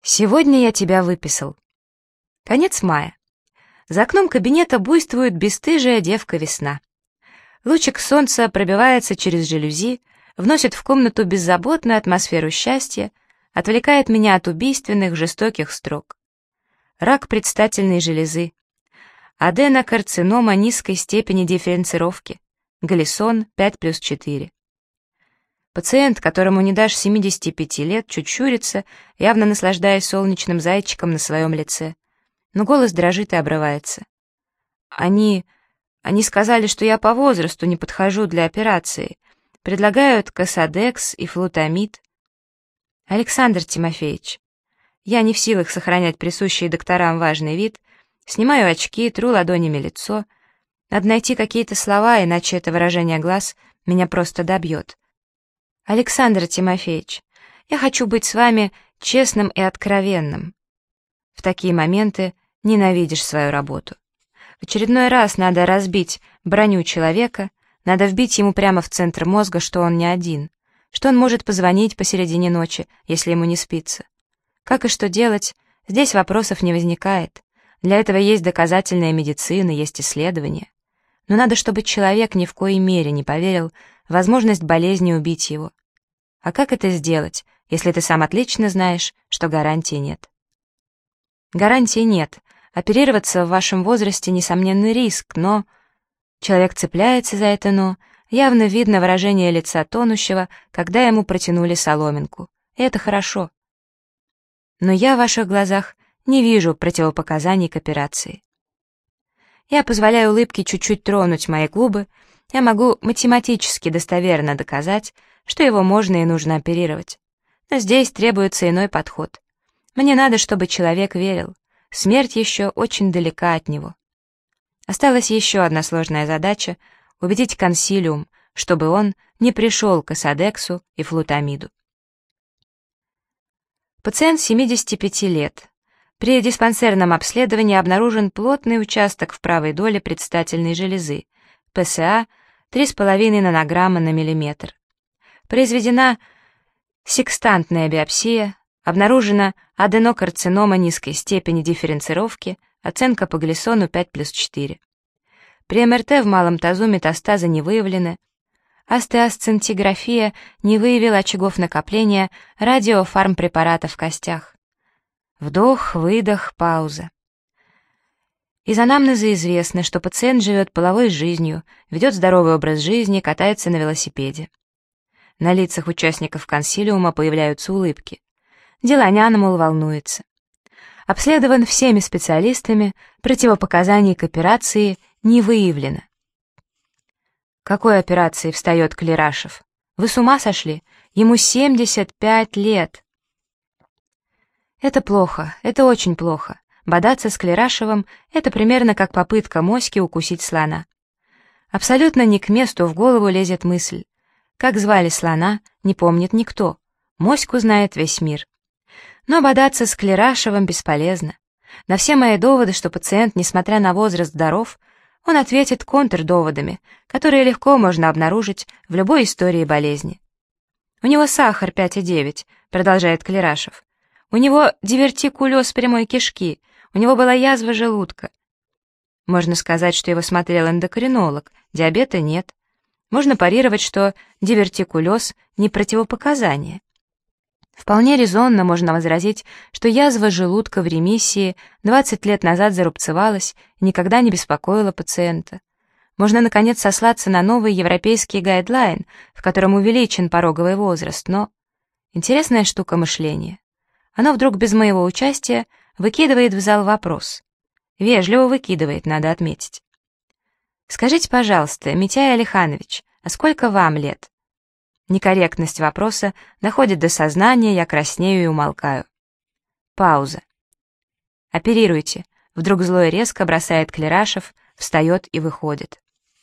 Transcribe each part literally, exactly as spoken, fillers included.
Сегодня я тебя выписал. Конец мая. За окном кабинета буйствует бесстыжая девка-весна. Лучик солнца пробивается через жалюзи, вносит в комнату беззаботную атмосферу счастья, отвлекает меня от убийственных, жестоких строк. Рак предстательной железы, аденокарцинома низкой степени дифференцировки, Галлисон пять плюс четыре. Пациент, которому не дашь семидесяти пяти лет, чуть щурится, явно наслаждаясь солнечным зайчиком на своем лице. Но голос дрожит и обрывается. Они... они сказали, что я по возрасту не подхожу для операции. Предлагают косадекс и флутамид. Александр Тимофеевич, я не в силах сохранять присущий докторам важный вид, снимаю очки, тру ладонями лицо. Надо найти какие-то слова, иначе это выражение глаз меня просто добьет. Александр Тимофеевич, я хочу быть с вами честным и откровенным. В такие моменты ненавидишь свою работу. В очередной раз надо разбить броню человека, надо вбить ему прямо в центр мозга, что он не один, что он может позвонить посередине ночи, если ему не спится. Как и что делать, здесь вопросов не возникает. Для этого есть доказательная медицина, есть исследования. Но надо, чтобы человек ни в коей мере не поверил в возможность болезни убить его. А как это сделать, если ты сам отлично знаешь, что гарантии нет? Гарантии нет. Оперироваться в вашем возрасте — несомненный риск, но... Человек цепляется за это «но». Явно видно выражение лица тонущего, когда ему протянули соломинку. И это хорошо. Но я в ваших глазах не вижу противопоказаний к операции. Я позволяю улыбке чуть-чуть тронуть мои губы, я могу математически достоверно доказать, что его можно и нужно оперировать. Но здесь требуется иной подход. Мне надо, чтобы человек верил. Смерть еще очень далека от него. Осталась еще одна сложная задача — убедить консилиум, чтобы он не пришел к косадексу и флутамиду. Пациент семидесяти пяти лет. При диспансерном обследовании обнаружен плотный участок в правой доле предстательной железы, ПСА три с половиной нанограмма на миллиметр. Произведена секстантная биопсия, обнаружена аденокарцинома низкой степени дифференцировки, оценка по Галлисону пять плюс четыре. При МРТ в малом тазу метастазы не выявлены, остеосцинтиграфия не выявила очагов накопления радиофармпрепарата в костях. Вдох, выдох, пауза. Из анамнеза известно, что пациент живет половой жизнью, ведет здоровый образ жизни, катается на велосипеде. На лицах участников консилиума появляются улыбки. Деланян, мол, волнуется. Обследован всеми специалистами, противопоказаний к операции не выявлено. «Какой операции?» — встает Клерашев. «Вы с ума сошли? Ему семьдесят пять лет!» Это плохо, это очень плохо. Бодаться с Клерашевым — это примерно как попытка моськи укусить слона. Абсолютно не к месту в голову лезет мысль. Как звали слона, не помнит никто. Моську знает весь мир. Но бодаться с Клерашевым бесполезно. На все мои доводы, что пациент, несмотря на возраст, здоров, он ответит контрдоводами, которые легко можно обнаружить в любой истории болезни. «У него сахар пять и девять», — продолжает Клерашев. «У него дивертикулез прямой кишки, у него была язва желудка». Можно сказать, что его смотрел эндокринолог, диабета нет. Можно парировать, что дивертикулез — не противопоказание. Вполне резонно можно возразить, что язва желудка в ремиссии двадцать лет назад зарубцевалась и никогда не беспокоила пациента. Можно, наконец, сослаться на новый европейский гайдлайн, в котором увеличен пороговый возраст, но... Интересная штука мышления. Оно вдруг без моего участия выкидывает в зал вопрос. Вежливо выкидывает, надо отметить. «Скажите, пожалуйста, Митяй Алиханович, а сколько вам лет?» Некорректность вопроса доходит до сознания, я краснею и умолкаю. Пауза. «Оперируйте», — вдруг зло и резко бросает Клерашев, встает и выходит.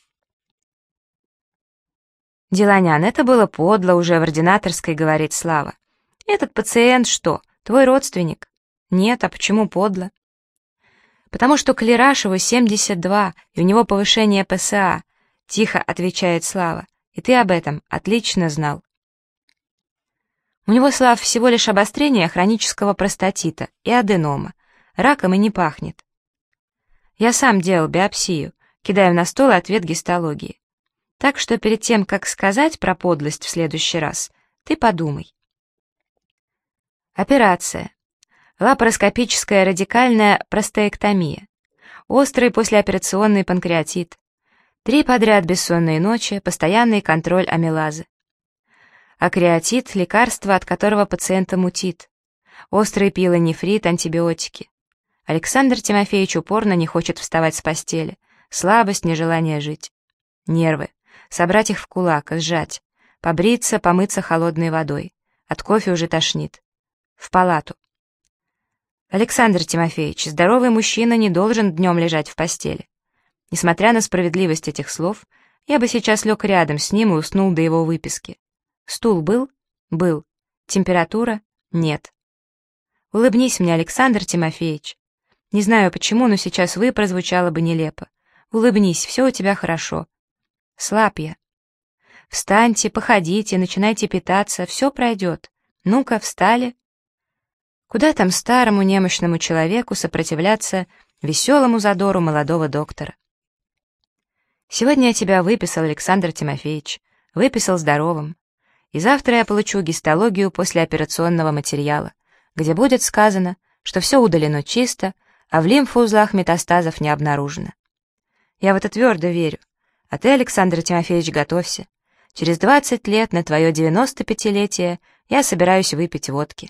«Деланян, это было подло уже в ординаторской», — говорит Слава. «Этот пациент что, твой родственник?» «Нет, а почему подло?» «Потому что Клерашеву семьдесят два, и у него повышение ПСА», — тихо отвечает Слава. «И ты об этом отлично знал». У него, Слав, всего лишь обострение хронического простатита и аденома. Раком и не пахнет. Я сам делал биопсию, кидаю на стол ответ гистологии. Так что перед тем, как сказать про подлость в следующий раз, ты подумай. Операция. Лапароскопическая радикальная простеэктомия. Острый послеоперационный панкреатит. Три подряд бессонные ночи, постоянный контроль амилазы. Акреатит — лекарство, от которого пациента мутит. Острый пилонефрит, антибиотики. Александр Тимофеевич упорно не хочет вставать с постели. Слабость, нежелание жить. Нервы. Собрать их в кулак, сжать. Побриться, помыться холодной водой. От кофе уже тошнит. В палату. Александр Тимофеевич, здоровый мужчина не должен днем лежать в постели. Несмотря на справедливость этих слов, я бы сейчас лег рядом с ним и уснул до его выписки. Стул был? Был. Температура? Нет. Улыбнись мне, Александр Тимофеевич. Не знаю почему, но сейчас «вы» прозвучало бы нелепо. Улыбнись, все у тебя хорошо. Слаб я. Встаньте, походите, начинайте питаться, все пройдет. Ну-ка, встали. Куда там старому немощному человеку сопротивляться веселому задору молодого доктора? Сегодня я тебя выписал, Александр Тимофеевич. Выписал здоровым. И завтра я получу гистологию послеоперационного материала, где будет сказано, что все удалено чисто, а в лимфоузлах метастазов не обнаружено. Я в это твердо верю. А ты, Александр Тимофеевич, готовься. Через двадцать лет на твое девяностопятилетие я собираюсь выпить водки.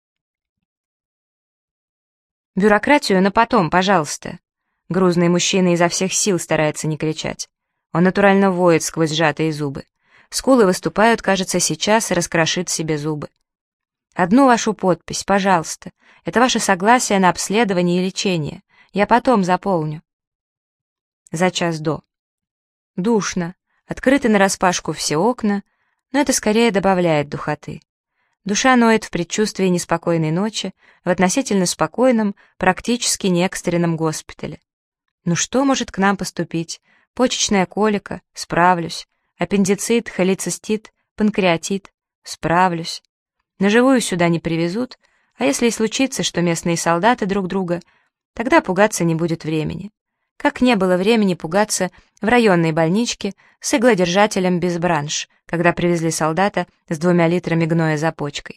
Бюрократию на потом, пожалуйста. Грузный мужчина изо всех сил старается не кричать. Он натурально воет сквозь сжатые зубы. Скулы выступают, кажется, сейчас раскрошит себе зубы. Одну вашу подпись, пожалуйста. Это ваше согласие на обследование и лечение. Я потом заполню. За час до. Душно. Открыты нараспашку все окна, но это скорее добавляет духоты. Душа ноет в предчувствии неспокойной ночи в относительно спокойном, практически неэкстренном госпитале. Ну что может к нам поступить? Почечная колика? Справлюсь. Аппендицит, холецистит, панкреатит? Справлюсь. На живую сюда не привезут, а если и случится, что местные солдаты друг друга, тогда пугаться не будет времени. Как не было времени пугаться в районной больничке с иглодержателем без бранш, когда привезли солдата с двумя литрами гноя за почкой.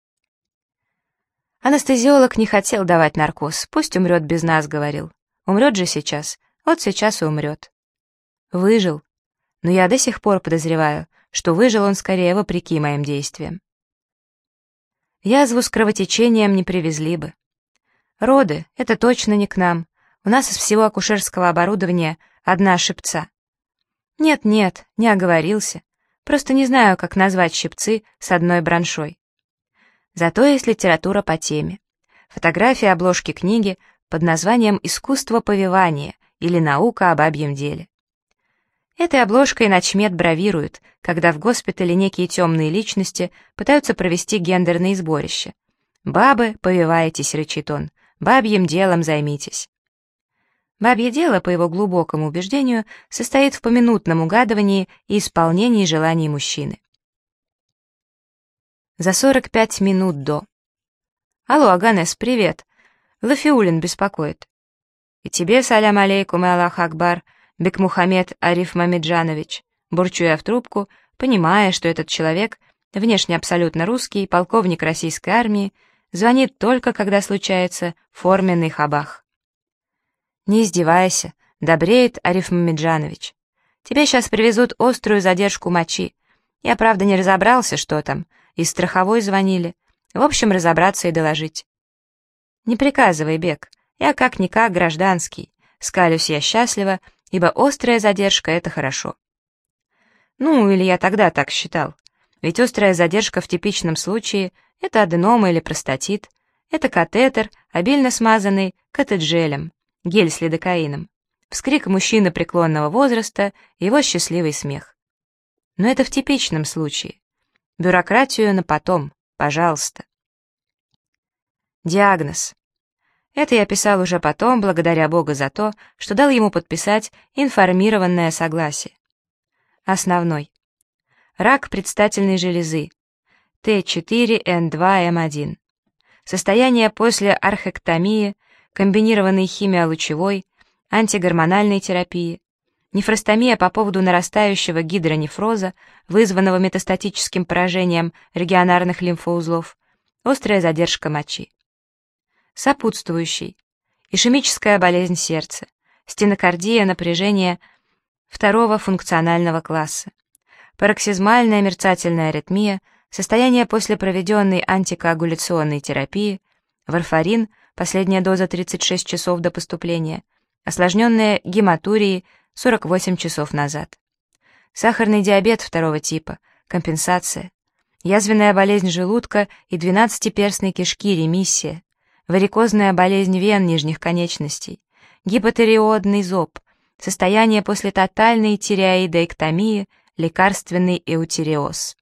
Анестезиолог не хотел давать наркоз, пусть умрет без нас, говорил. Умрет же сейчас, вот сейчас и умрет. Выжил. Но я до сих пор подозреваю, что выжил он скорее вопреки моим действиям. Язву с кровотечением не привезли бы. Роды — это точно не к нам. У нас из всего акушерского оборудования одна шипца. Нет-нет, не оговорился. Просто не знаю, как назвать щипцы с одной браншой. Зато есть литература по теме. Фотография обложки книги под названием «Искусство повивания» или «Наука о бабьем деле». Этой обложкой начмед бравирует, когда в госпитале некие темные личности пытаются провести гендерные сборища. «Бабы, повиваетесь», — рычит он, — «бабьим делом займитесь». Бабье дело, по его глубокому убеждению, состоит в поминутном угадывании и исполнении желаний мужчины. За сорок пять минут до. «Алло, Аганес, привет. Лафиулин беспокоит». «И тебе салям алейкум и Аллах Акбар, Бекмухамед Ариф Мамеджанович», бурчу я в трубку, понимая, что этот человек, внешне абсолютно русский, полковник российской армии, звонит только, когда случается форменный хабах. «Не издевайся», — добреет Ариф Мамеджанович. «Тебе сейчас привезут острую задержку мочи. Я, правда, не разобрался, что там. Из страховой звонили. В общем, разобраться и доложить». «Не приказывай, Бек. Я как-никак гражданский. Скалюсь я счастливо, ибо острая задержка — это хорошо». Ну, или я тогда так считал. Ведь острая задержка в типичном случае — это аденома или простатит. Это катетер, обильно смазанный катеджелем. Гель с лидокаином, вскрик мужчины преклонного возраста и его счастливый смех. Но это в типичном случае. Бюрократию на потом, пожалуйста. Диагноз. Это я писал уже потом, благодаря Богу за то, что дал ему подписать информированное согласие. Основной. Рак предстательной железы. Т четыре Н два М один. Состояние после орхэктомии, комбинированной химиолучевой, антигормональной терапии, нефростомия по поводу нарастающего гидронефроза, вызванного метастатическим поражением регионарных лимфоузлов, острая задержка мочи. Сопутствующий. Ишемическая болезнь сердца, стенокардия, напряжение второго функционального класса, пароксизмальная мерцательная аритмия, состояние после проведенной антикоагуляционной терапии, варфарин, последняя доза тридцать шесть часов до поступления, осложненная гематурией сорок восемь часов назад. Сахарный диабет второго типа, компенсация, язвенная болезнь желудка и двенадцатиперстной кишки, ремиссия, варикозная болезнь вен нижних конечностей, гипотиреоидный зоб, состояние после тотальной тиреоидоэктомии, лекарственный эутиреоз.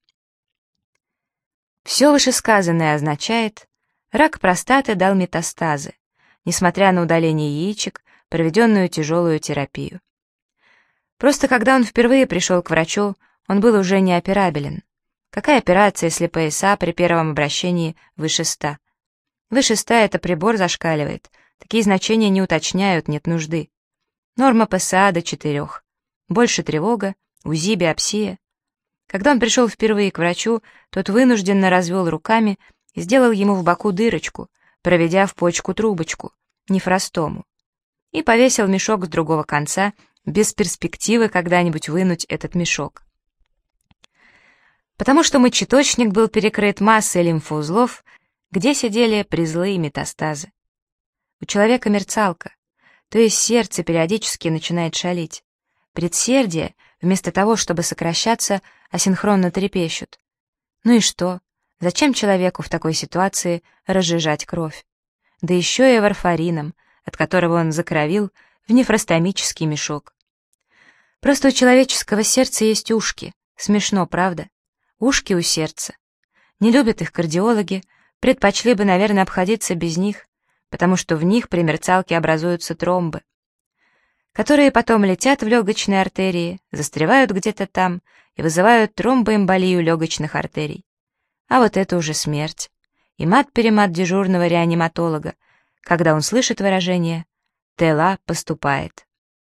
Все вышесказанное означает, рак простаты дал метастазы, несмотря на удаление яичек, проведенную тяжелую терапию. Просто когда он впервые пришел к врачу, он был уже неоперабелен. Какая операция, если пэ эс а при первом обращении выше ста? Выше ста это прибор зашкаливает, такие значения не уточняют, нет нужды. Норма пэ эс а до четырёх. Больше тревога, УЗИ, биопсия. Когда он пришел впервые к врачу, тот вынужденно развел руками и сделал ему в боку дырочку, проведя в почку трубочку, нефростому, и повесил мешок с другого конца, без перспективы когда-нибудь вынуть этот мешок. Потому что мочеточник был перекрыт массой лимфоузлов, где сидели призлые метастазы. У человека мерцалка, то есть сердце периодически начинает шалить. Предсердия, вместо того, чтобы сокращаться, асинхронно трепещут. Ну и что? Зачем человеку в такой ситуации разжижать кровь? Да еще и варфарином, от которого он закровил в нефростомический мешок. Просто у человеческого сердца есть ушки. Смешно, правда? Ушки у сердца. Не любят их кардиологи, предпочли бы, наверное, обходиться без них, потому что в них при мерцалке образуются тромбы, которые потом летят в легочные артерии, застревают где-то там и вызывают тромбоэмболию легочных артерий. А вот это уже смерть. И мат-перемат дежурного реаниматолога, когда он слышит выражение «ТЭЛА поступает».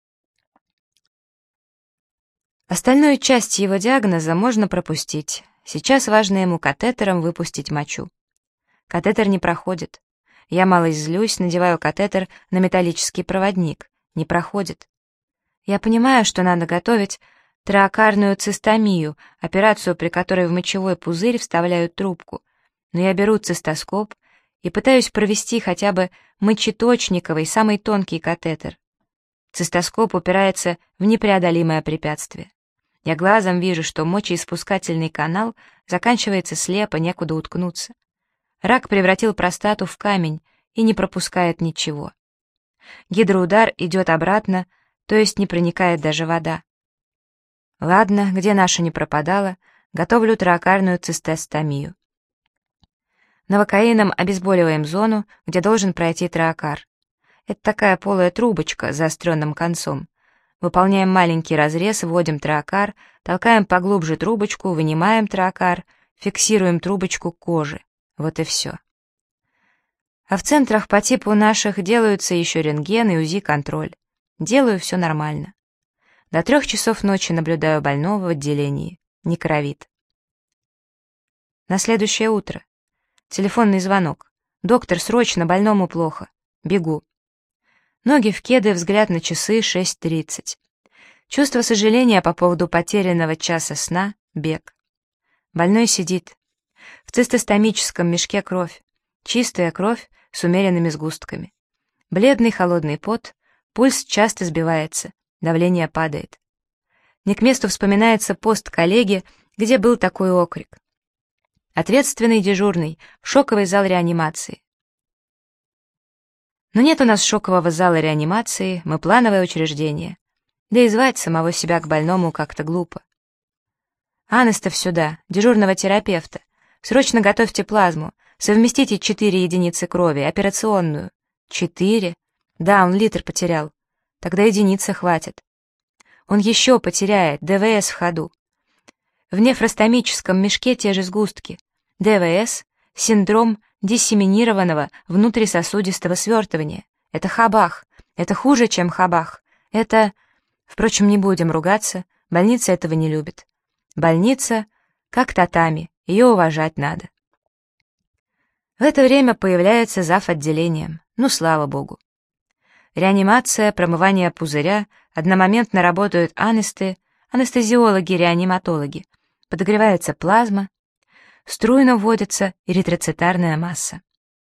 Остальную часть его диагноза можно пропустить. Сейчас важно ему катетером выпустить мочу. Катетер не проходит. Я малость злюсь, надеваю катетер на металлический проводник. Не проходит. Я понимаю, что надо готовить троакарную цистомию, операцию, при которой в мочевой пузырь вставляют трубку, но я беру цистоскоп и пытаюсь провести хотя бы мочеточниковый, самый тонкий катетер. Цистоскоп упирается в непреодолимое препятствие. Я глазом вижу, что мочеиспускательный канал заканчивается слепо, некуда уткнуться. Рак превратил простату в камень и не пропускает ничего. Гидроудар идет обратно, то есть не проникает даже вода. Ладно, где наша не пропадала, готовлю троакарную цистостомию. Новокаином обезболиваем зону, где должен пройти троакар. Это такая полая трубочка с заостренным концом. Выполняем маленький разрез, вводим троакар, толкаем поглубже трубочку, вынимаем троакар, фиксируем трубочку к коже. Вот и все. А в центрах по типу наших делаются еще рентген и УЗИ-контроль. Делаю все нормально. До трех часов ночи наблюдаю больного в отделении. Не кровит. На следующее утро. Телефонный звонок. «Доктор, срочно, больному плохо». Бегу. Ноги в кеды, взгляд на часы, шесть тридцать. Чувство сожаления по поводу потерянного часа сна, бег. Больной сидит. В цистостомическом мешке кровь. Чистая кровь с умеренными сгустками. Бледный холодный пот, пульс часто сбивается, давление падает. Не к месту вспоминается пост коллеги, где был такой окрик. Ответственный дежурный, в шоковый зал реанимации. Но нет у нас шокового зала реанимации, мы плановое учреждение. Да и звать самого себя к больному как-то глупо. Анестов сюда, дежурного терапевта. Срочно готовьте плазму, совместите четыре единицы крови, операционную. Четыре? Да, он литр потерял. Тогда единицы хватит. Он еще потеряет, ДВС в ходу. В нефростомическом мешке те же сгустки. ДВС — синдром диссеминированного внутрисосудистого свертывания. Это хабах. Это хуже, чем хабах. Это... Впрочем, не будем ругаться, больница этого не любит. Больница как татами, ее уважать надо. В это время появляется зав. Отделением. Ну, слава богу. Реанимация, промывание пузыря, одномоментно работают анесты, анестезиологи-реаниматологи. Подогревается плазма, струйно вводится эритроцитарная масса.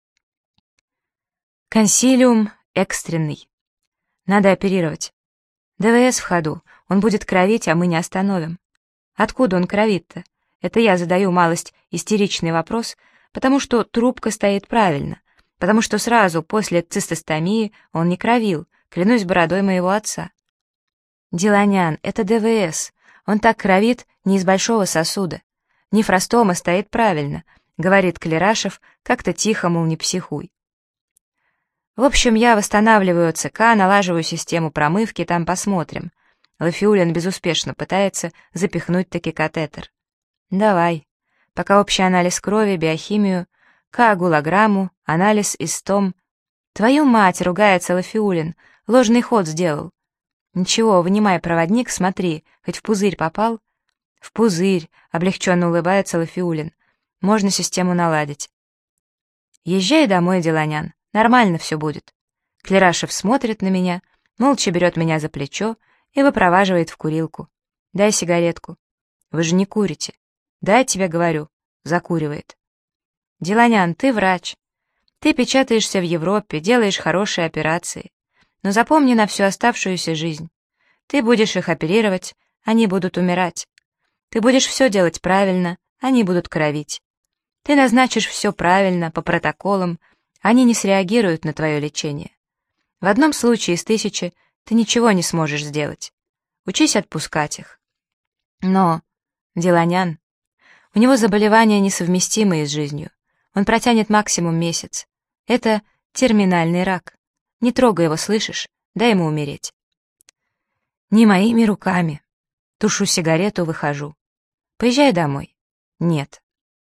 Консилиум экстренный. Надо оперировать. ДВС в ходу, он будет кровить, а мы не остановим. Откуда он кровит-то? Это я задаю малость истеричный вопрос, потому что трубка стоит правильно, потому что сразу после цистостомии он не кровил, клянусь бородой моего отца. Деланян, это ДВС, он так кровит не из большого сосуда. Нефростома стоит правильно, говорит Клерашев, как-то тихо, мол, не психуй. В общем, я восстанавливаю ЦК, налаживаю систему промывки, там посмотрим. Лафиулин безуспешно пытается запихнуть таки катетер. Давай. Пока общий анализ крови, биохимию, коагулограмму, анализ истом. Твою мать, ругается Лафиулин, ложный ход сделал. Ничего, вынимай проводник, смотри, хоть в пузырь попал. В пузырь, облегченно улыбается Лафиулин. Можно систему наладить. Езжай домой, Деланян, нормально все будет. Клерашев смотрит на меня, молча берет меня за плечо и выпроваживает в курилку. Дай сигаретку. Вы же не курите. Дай, тебе говорю. Закуривает. Деланян, ты врач. Ты печатаешься в Европе, делаешь хорошие операции. Но запомни на всю оставшуюся жизнь. Ты будешь их оперировать, они будут умирать. Ты будешь все делать правильно, они будут кровить. Ты назначишь все правильно, по протоколам, они не среагируют на твое лечение. В одном случае из тысячи ты ничего не сможешь сделать. Учись отпускать их. Но, Деланян, у него заболевания несовместимые с жизнью. Он протянет максимум месяц. Это терминальный рак. Не трогай его, слышишь? Дай ему умереть. Не моими руками. Тушу сигарету, выхожу. Поезжай домой. Нет.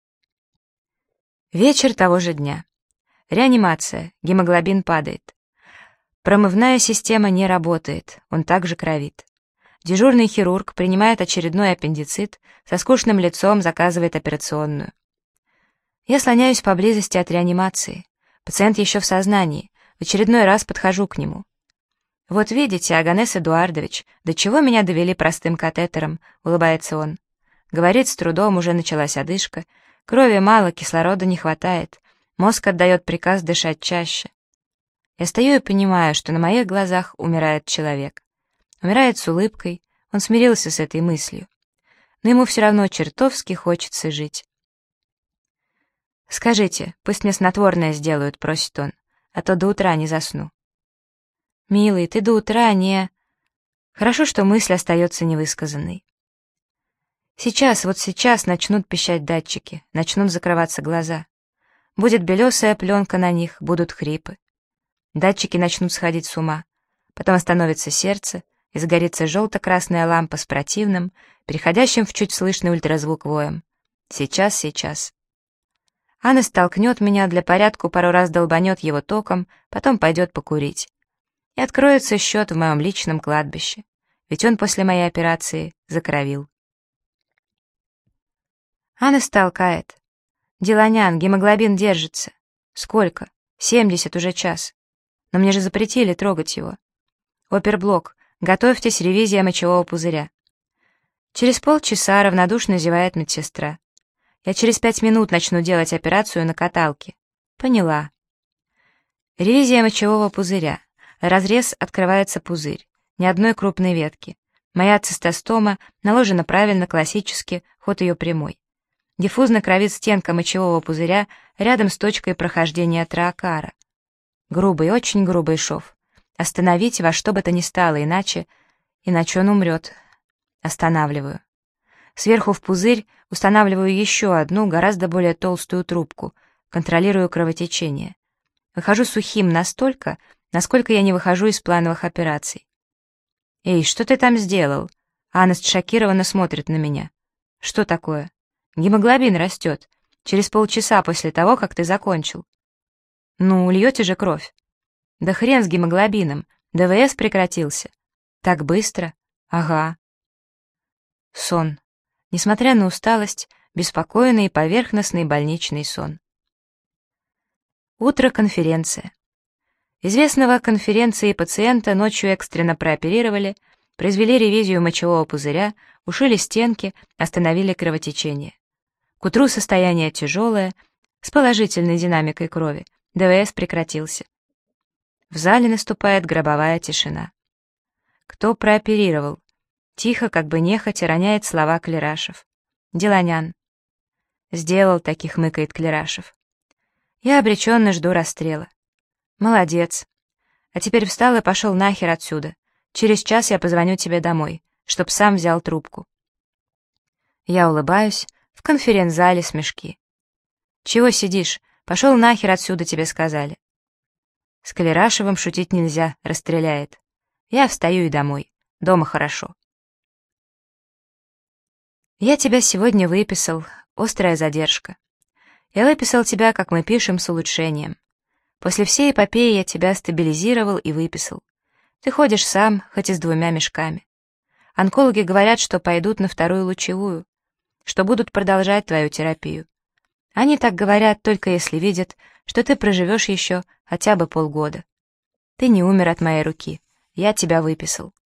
Вечер того же дня. Реанимация. Гемоглобин падает. Промывная система не работает. Он также кровит. Дежурный хирург принимает очередной аппендицит, со скучным лицом заказывает операционную. Я слоняюсь поблизости от реанимации. Пациент еще в сознании. В очередной раз подхожу к нему. «Вот видите, Оганес Эдуардович, до чего меня довели простым катетером», — улыбается он. Говорит с трудом, уже началась одышка. Крови мало, кислорода не хватает. Мозг отдает приказ дышать чаще. Я стою и понимаю, что на моих глазах умирает человек. Умирает с улыбкой, он смирился с этой мыслью. Но ему все равно чертовски хочется жить. «Скажите, пусть мне снотворное сделают», — просит он, «а то до утра не засну». «Милый, ты до утра не...» Хорошо, что мысль остается невысказанной. Сейчас, вот сейчас начнут пищать датчики, начнут закрываться глаза. Будет белесая пленка на них, будут хрипы. Датчики начнут сходить с ума. Потом остановится сердце, и загорится желто-красная лампа с противным, переходящим в чуть слышный ультразвук воем. Сейчас, сейчас. Анна столкнет меня, для порядку пару раз долбанет его током, потом пойдет покурить. И откроется счет в моем личном кладбище, ведь он после моей операции закровил. Анна толкает. «Деланян, гемоглобин держится». «Сколько?» «Семьдесят, уже час». «Но мне же запретили трогать его». «Оперблок, готовьтесь, ревизия мочевого пузыря». Через полчаса равнодушно зевает медсестра. «Я через пять минут начну делать операцию на каталке». «Поняла». Ревизия мочевого пузыря. Разрез, открывается пузырь. Ни одной крупной ветки. Моя цистостома наложена правильно, классически, ход ее прямой. Диффузно кровит стенка мочевого пузыря рядом с точкой прохождения троакара. Грубый, очень грубый шов. Остановить во что бы то ни стало, иначе... Иначе он умрет. Останавливаю. Сверху в пузырь устанавливаю еще одну, гораздо более толстую трубку. Контролирую кровотечение. Выхожу сухим настолько, насколько я не выхожу из плановых операций. «Эй, что ты там сделал?» Анна шокированно смотрит на меня. «Что такое?» «Гемоглобин растет. Через полчаса после того, как ты закончил. Ну, льете же кровь. Да хрен с гемоглобином, ДВС прекратился. Так быстро? Ага. Сон. Несмотря на усталость, беспокойный и поверхностный больничный сон. Утро, конференция. Известного конференции пациента ночью экстренно прооперировали, произвели ревизию мочевого пузыря, ушили стенки, остановили кровотечение. К утру состояние тяжелое, с положительной динамикой крови, ДВС прекратился. В зале наступает гробовая тишина. Кто прооперировал? Тихо, как бы нехотя, роняет слова Клерашев. Деланян. Сделал, таких мыкает Клерашев. Я обреченно жду расстрела. Молодец. А теперь встал и пошел нахер отсюда. Через час я позвоню тебе домой, чтоб сам взял трубку. Я улыбаюсь, в конференц-зале смешки. Чего сидишь? Пошел нахер отсюда, тебе сказали. С Клерашевым шутить нельзя, расстреляет. Я встаю и домой. Дома хорошо. Я тебя сегодня выписал. Острая задержка. Я выписал тебя, как мы пишем, с улучшением. После всей эпопеи я тебя стабилизировал и выписал. Ты ходишь сам, хоть и с двумя мешками. Онкологи говорят, что пойдут на вторую лучевую, что будут продолжать твою терапию. Они так говорят, только если видят, что ты проживешь еще хотя бы полгода. Ты не умер от моей руки, я тебя выписал.